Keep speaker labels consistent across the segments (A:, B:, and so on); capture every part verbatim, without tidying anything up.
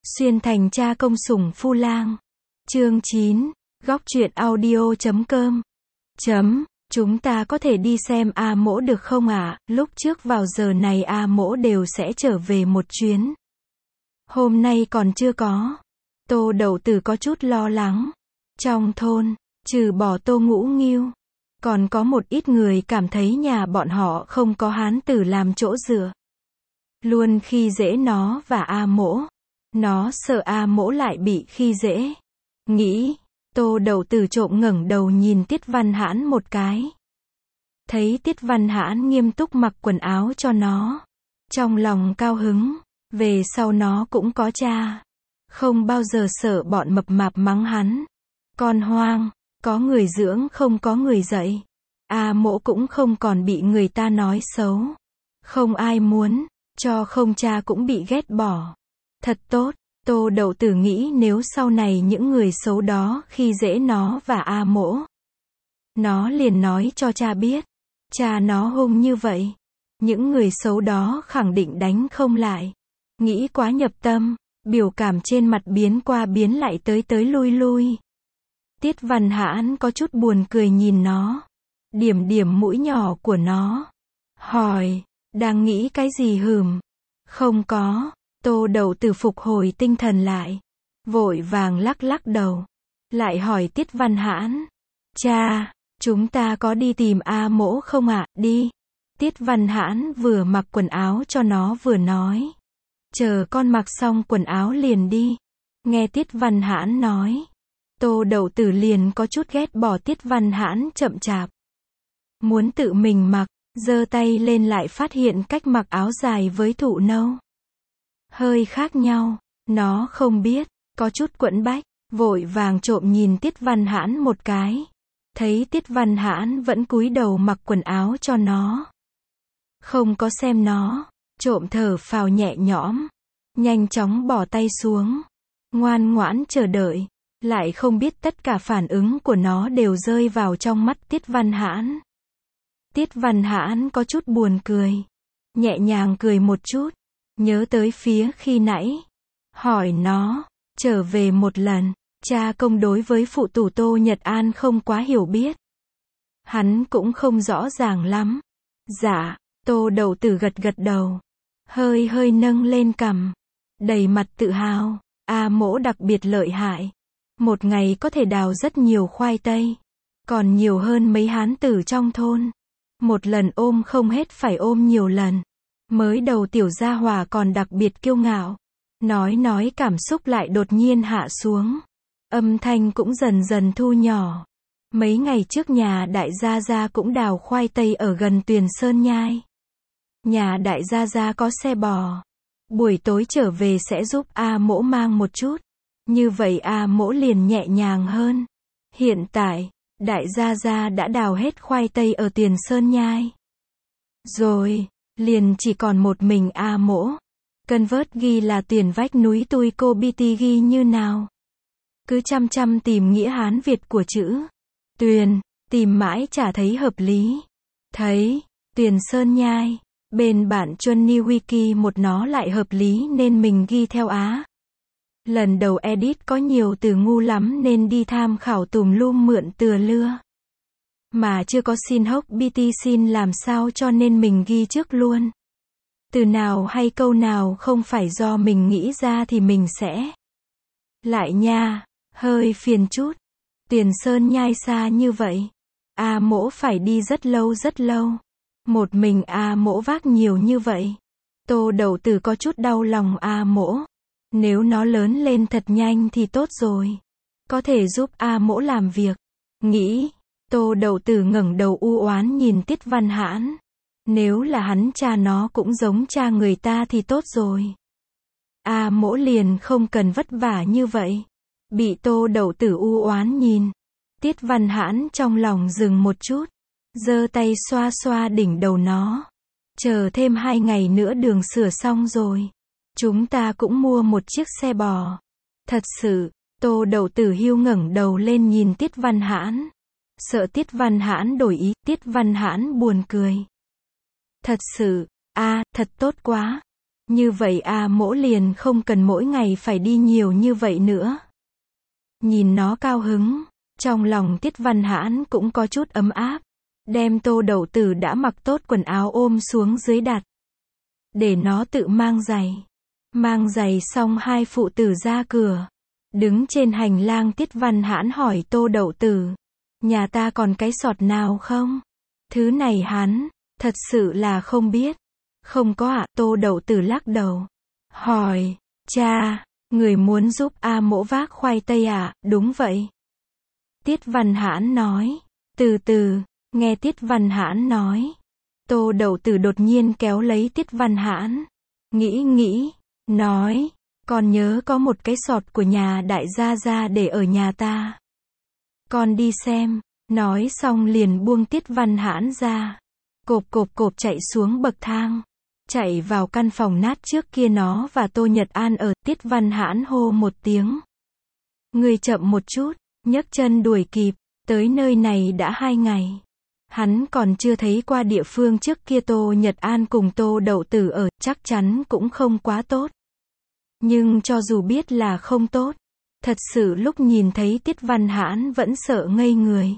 A: Xuyên thành cha công sủng phu lang. Chương chín. Góc truyện audio chấm com. Chấm. Chúng ta có thể đi xem A Mỗ được không ạ? Lúc trước vào giờ này A Mỗ đều sẽ trở về một chuyến. Hôm nay còn chưa có. Tô Đậu Tử có chút lo lắng. Trong thôn, trừ bỏ Tô Ngũ Nghiêu, còn có một ít người cảm thấy nhà bọn họ không có hán tử làm chỗ dựa. Luôn khi dễ nó và A Mỗ. Nó sợ A Mỗ lại bị khi dễ. Nghĩ, Tô Đậu Tử trộm ngẩng đầu nhìn Tiết Văn Hãn một cái. Thấy Tiết Văn Hãn nghiêm túc mặc quần áo cho nó. Trong lòng cao hứng, về sau nó cũng có cha. Không bao giờ sợ bọn mập mạp mắng hắn. Con hoang, có người dưỡng không có người dạy. A Mỗ cũng không còn bị người ta nói xấu. Không ai muốn, cho không cha cũng bị ghét bỏ. Thật tốt. Tô Đậu Tử nghĩ nếu sau này những người xấu đó khi dễ nó và A Mỗ, nó liền nói cho cha biết. Cha nó hung như vậy, những người xấu đó khẳng định đánh không lại. Nghĩ quá nhập tâm, biểu cảm trên mặt biến qua biến lại tới tới lui lui. Tiết Văn Hãn có chút buồn cười nhìn nó. Điểm điểm mũi nhỏ của nó. Hỏi, đang nghĩ cái gì hừm? Không có. Tô Đậu Tử phục hồi tinh thần lại. Vội vàng lắc lắc đầu. Lại hỏi Tiết Văn Hãn. Cha, chúng ta có đi tìm A Mỗ không ạ? Đi. Tiết Văn Hãn vừa mặc quần áo cho nó vừa nói. Chờ con mặc xong quần áo liền đi. Nghe Tiết Văn Hãn nói. Tô Đậu Tử liền có chút ghét bỏ Tiết Văn Hãn chậm chạp. Muốn tự mình mặc, giơ tay lên lại phát hiện cách mặc áo dài với thụ nâu hơi khác nhau. Nó không biết, có chút quẫn bách, vội vàng trộm nhìn Tiết Văn Hãn một cái. Thấy Tiết Văn Hãn vẫn cúi đầu mặc quần áo cho nó. Không có xem nó, trộm thở phào nhẹ nhõm. Nhanh chóng bỏ tay xuống. Ngoan ngoãn chờ đợi. Lại không biết tất cả phản ứng của nó đều rơi vào trong mắt Tiết Văn Hãn. Tiết Văn Hãn có chút buồn cười. Nhẹ nhàng cười một chút. Nhớ tới phía khi nãy. Hỏi nó, trở về một lần, cha công đối với phụ tử Tô Nhật An không quá hiểu biết. Hắn cũng không rõ ràng lắm. Dạ, Tô Đậu Tử gật gật đầu. Hơi hơi nâng lên cằm. Đầy mặt tự hào. A Mỗ đặc biệt lợi hại. Một ngày có thể đào rất nhiều khoai tây. Còn nhiều hơn mấy hán tử trong thôn. Một lần ôm không hết phải ôm nhiều lần. Mới đầu tiểu gia hỏa còn đặc biệt kiêu ngạo. Nói nói cảm xúc lại đột nhiên hạ xuống. Âm thanh cũng dần dần thu nhỏ. Mấy ngày trước nhà đại gia gia cũng đào khoai tây ở gần Tuyền Sơn Nhai. Nhà đại gia gia có xe bò. Buổi tối trở về sẽ giúp A Mỗ mang một chút. Như vậy A Mỗ liền nhẹ nhàng hơn. Hiện tại, đại gia gia đã đào hết khoai tây ở Tuyền Sơn Nhai. Rồi, liền chỉ còn một mình A Mỗ. Cân vớt ghi là tiền vách núi tui cô bi ti ghi như nào. Cứ chăm chăm tìm nghĩa Hán Việt của chữ Tuyền, tìm mãi chả thấy hợp lý. Thấy, Tuyền Sơn Nhai, bên bản Johnny Wiki một nó lại hợp lý nên mình ghi theo Á. Lần đầu edit có nhiều từ ngu lắm nên đi tham khảo tùm lum mượn từa lưa. Mà chưa có xin hốc bê tê xin làm sao cho nên mình ghi trước luôn. Từ nào hay câu nào không phải do mình nghĩ ra thì mình sẽ lại nha, hơi phiền chút. Tuyền Sơn Nhai xa như vậy. A Mỗ phải đi rất lâu rất lâu. Một mình A Mỗ vác nhiều như vậy. Tô Đậu Tử có chút đau lòng A Mỗ. Nếu nó lớn lên thật nhanh thì tốt rồi. Có thể giúp A Mỗ làm việc. Nghĩ. Tô Đậu Tử ngẩng đầu u oán nhìn Tiết Văn Hãn. Nếu là hắn cha nó cũng giống cha người ta thì tốt rồi. A Mỗ liền không cần vất vả như vậy. Bị Tô Đậu Tử u oán nhìn. Tiết Văn Hãn trong lòng dừng một chút. Giơ tay xoa xoa đỉnh đầu nó. Chờ thêm hai ngày nữa đường sửa xong rồi. Chúng ta cũng mua một chiếc xe bò. Thật sự, Tô Đậu Tử hiu ngẩng đầu lên nhìn Tiết Văn Hãn. Sợ Tiết Văn Hãn đổi ý, Tiết Văn Hãn buồn cười. Thật sự, a, à, thật tốt quá. Như vậy A Mỗ liền không cần mỗi ngày phải đi nhiều như vậy nữa. Nhìn nó cao hứng, trong lòng Tiết Văn Hãn cũng có chút ấm áp. Đem Tô Đậu Tử đã mặc tốt quần áo ôm xuống dưới đặt. Để nó tự mang giày. Mang giày xong hai phụ tử ra cửa. Đứng trên hành lang Tiết Văn Hãn hỏi Tô Đậu Tử. Nhà ta còn cái sọt nào không? Thứ này hắn, thật sự là không biết. Không có ạ, Tô Đậu Tử lắc đầu. Hỏi, cha, người muốn giúp A Mỗ vác khoai tây à? Đúng vậy. Tiết Văn Hãn nói. Từ từ, nghe Tiết Văn Hãn nói. Tô Đậu Tử đột nhiên kéo lấy Tiết Văn Hãn. Nghĩ nghĩ, nói, con nhớ có một cái sọt của nhà đại gia gia để ở nhà ta. Con đi xem, nói xong liền buông Tiết Văn Hãn ra. Cộp cộp cộp chạy xuống bậc thang. Chạy vào căn phòng nát trước kia nó và Tô Nhật An ở. Tiết Văn Hãn hô một tiếng. Người chậm một chút, nhấc chân đuổi kịp, tới nơi này đã hai ngày. Hắn còn chưa thấy qua địa phương trước kia Tô Nhật An cùng Tô Đậu Tử ở, chắc chắn cũng không quá tốt. Nhưng cho dù biết là không tốt, thật sự lúc nhìn thấy Tiết Văn Hãn vẫn sợ ngây người.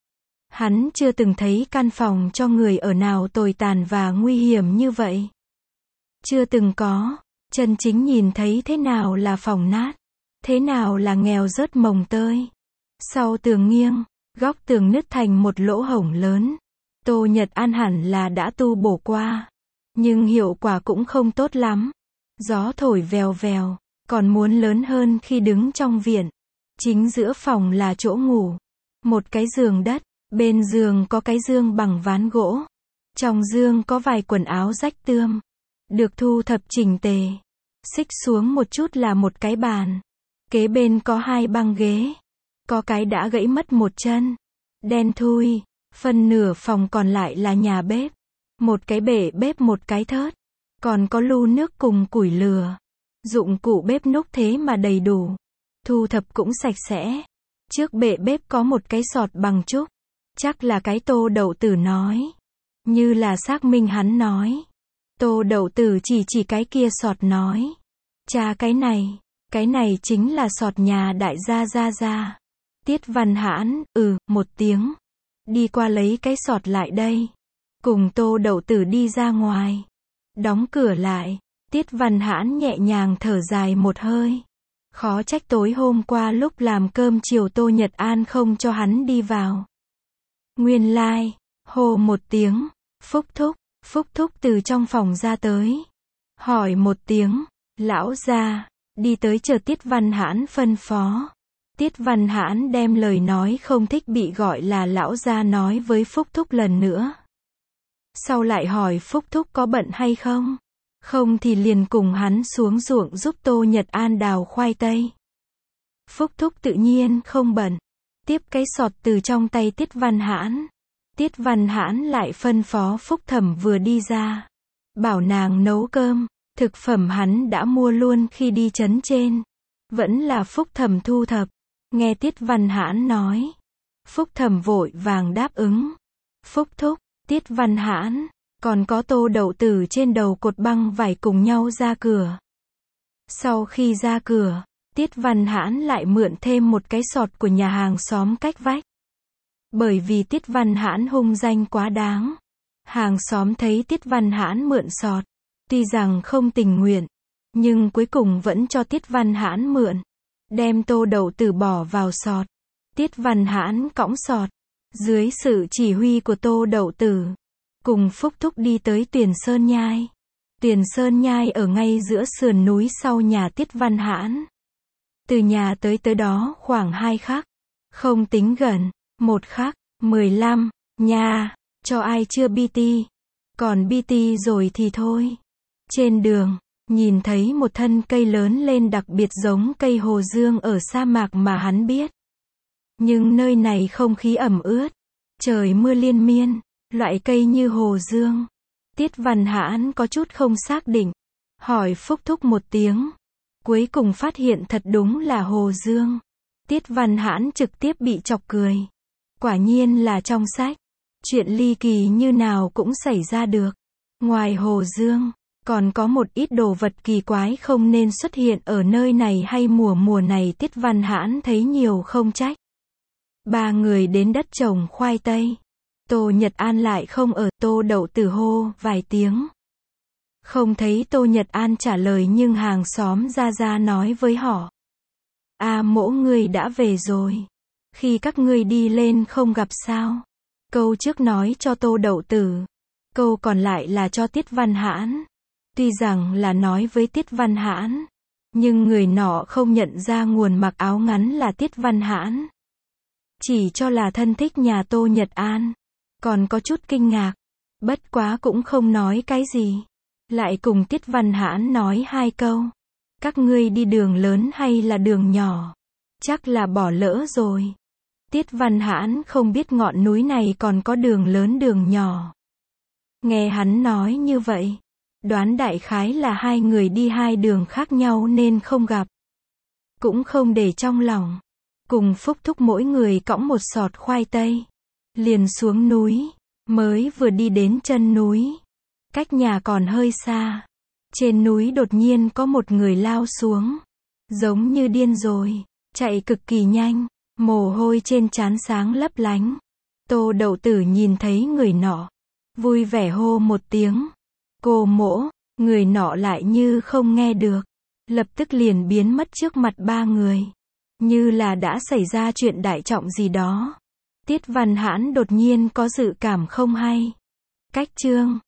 A: Hắn chưa từng thấy căn phòng cho người ở nào tồi tàn và nguy hiểm như vậy. Chưa từng có, chân chính nhìn thấy thế nào là phòng nát, thế nào là nghèo rớt mồng tơi. Sau tường nghiêng, góc tường nứt thành một lỗ hổng lớn. Tô Nhật An hẳn là đã tu bổ qua, nhưng hiệu quả cũng không tốt lắm. Gió thổi vèo vèo, còn muốn lớn hơn khi đứng trong viện. Chính giữa phòng là chỗ ngủ, một cái giường đất, bên giường có cái giường bằng ván gỗ. Trong giường có vài quần áo rách tươm, được thu thập chỉnh tề. Xích xuống một chút là một cái bàn. Kế bên có hai băng ghế. Có cái đã gãy mất một chân. Đen thui. Phần nửa phòng còn lại là nhà bếp. Một cái bể bếp một cái thớt. Còn có lu nước cùng củi lửa. Dụng cụ bếp núc thế mà đầy đủ. Thu thập cũng sạch sẽ. Trước bể bếp có một cái sọt bằng trúc. Chắc là cái Tô Đậu Tử nói. Như là xác minh hắn nói. Tô Đậu Tử chỉ chỉ cái kia sọt nói. Cha cái này, cái này chính là sọt nhà đại gia gia gia. Tiết Văn Hãn, ừ, một tiếng. Đi qua lấy cái sọt lại đây. Cùng Tô Đậu Tử đi ra ngoài. Đóng cửa lại. Tiết Văn Hãn nhẹ nhàng thở dài một hơi. Khó trách tối hôm qua lúc làm cơm chiều Tô Nhật An không cho hắn đi vào. Nguyên lai, like, hô một tiếng. Phúc thúc, Phúc thúc từ trong phòng ra tới. Hỏi một tiếng. Lão gia, đi tới chờ Tiết Văn Hãn phân phó. Tiết Văn Hãn đem lời nói không thích bị gọi là lão gia nói với Phúc thúc lần nữa. Sau lại hỏi Phúc thúc có bận hay không? Không thì liền cùng hắn xuống ruộng giúp Tô Nhật An đào khoai tây. Phúc thúc tự nhiên không bận. Tiếp cái sọt từ trong tay Tiết Văn Hãn. Tiết Văn Hãn lại phân phó Phúc Thẩm vừa đi ra. Bảo nàng nấu cơm. Thực phẩm hắn đã mua luôn khi đi trấn trên. Vẫn là Phúc Thẩm thu thập. Nghe Tiết Văn Hãn nói. Phúc Thẩm vội vàng đáp ứng. Phúc thúc, Tiết Văn Hãn, còn có Tô Đậu Tử trên đầu cột băng vải cùng nhau ra cửa. Sau khi ra cửa, Tiết Văn Hãn lại mượn thêm một cái sọt của nhà hàng xóm cách vách. Bởi vì Tiết Văn Hãn hung danh quá đáng. Hàng xóm thấy Tiết Văn Hãn mượn sọt. Tuy rằng không tình nguyện, nhưng cuối cùng vẫn cho Tiết Văn Hãn mượn. Đem Tô Đậu Tử bỏ vào sọt. Tiết Văn Hãn cõng sọt. Dưới sự chỉ huy của Tô Đậu Tử. Cùng Phúc thúc đi tới Tuyền Sơn Nhai. Tuyền Sơn Nhai ở ngay giữa sườn núi sau nhà Tiết Văn Hãn. Từ nhà tới tới đó khoảng hai khắc. Không tính gần, một khắc, mười lăm, nha, cho ai chưa bê tê. Còn bê tê rồi thì thôi. Trên đường, nhìn thấy một thân cây lớn lên đặc biệt giống cây hồ dương ở sa mạc mà hắn biết. Nhưng nơi này không khí ẩm ướt, trời mưa liên miên, loại cây như hồ dương. Tiết Văn Hãn có chút không xác định, hỏi Phúc thúc một tiếng. Cuối cùng phát hiện thật đúng là hồ dương. Tiết Văn Hãn trực tiếp bị chọc cười. Quả nhiên là trong sách. Chuyện ly kỳ như nào cũng xảy ra được. Ngoài hồ dương, Còn có một ít đồ vật kỳ quái không nên xuất hiện ở nơi này hay mùa mùa này Tiết Văn Hãn thấy nhiều không trách. Ba người đến đất trồng khoai tây. Tô Nhật An lại không ở, Tô Đậu Tử hô vài tiếng. Không thấy Tô Nhật An trả lời nhưng hàng xóm ra ra nói với họ. A Mỗ ngươi đã về rồi. Khi các ngươi đi lên không gặp sao. Câu trước nói cho Tô Đậu Tử. Câu còn lại là cho Tiết Văn Hãn. Tuy rằng là nói với Tiết Văn Hãn. Nhưng người nọ không nhận ra nguồn mặc áo ngắn là Tiết Văn Hãn. Chỉ cho là thân thích nhà Tô Nhật An. Còn có chút kinh ngạc. Bất quá cũng không nói cái gì. Lại cùng Tiết Văn Hãn nói hai câu. Các ngươi đi đường lớn hay là đường nhỏ? Chắc là bỏ lỡ rồi. Tiết Văn Hãn không biết ngọn núi này còn có đường lớn đường nhỏ. Nghe hắn nói như vậy. Đoán đại khái là hai người đi hai đường khác nhau nên không gặp. Cũng không để trong lòng. Cùng Phúc Thúc mỗi người cõng một sọt khoai tây. Liền xuống núi. Mới vừa đi đến chân núi. Cách nhà còn hơi xa. Trên núi đột nhiên có một người lao xuống. Giống như điên rồi. Chạy cực kỳ nhanh. Mồ hôi trên trán sáng lấp lánh. Tô Đậu Tử nhìn thấy người nọ. Vui vẻ hô một tiếng. Cô Mỗ. Người nọ lại như không nghe được. Lập tức liền biến mất trước mặt ba người. Như là đã xảy ra chuyện đại trọng gì đó. Tiết Văn Hãn đột nhiên có dự cảm không hay. Cách chương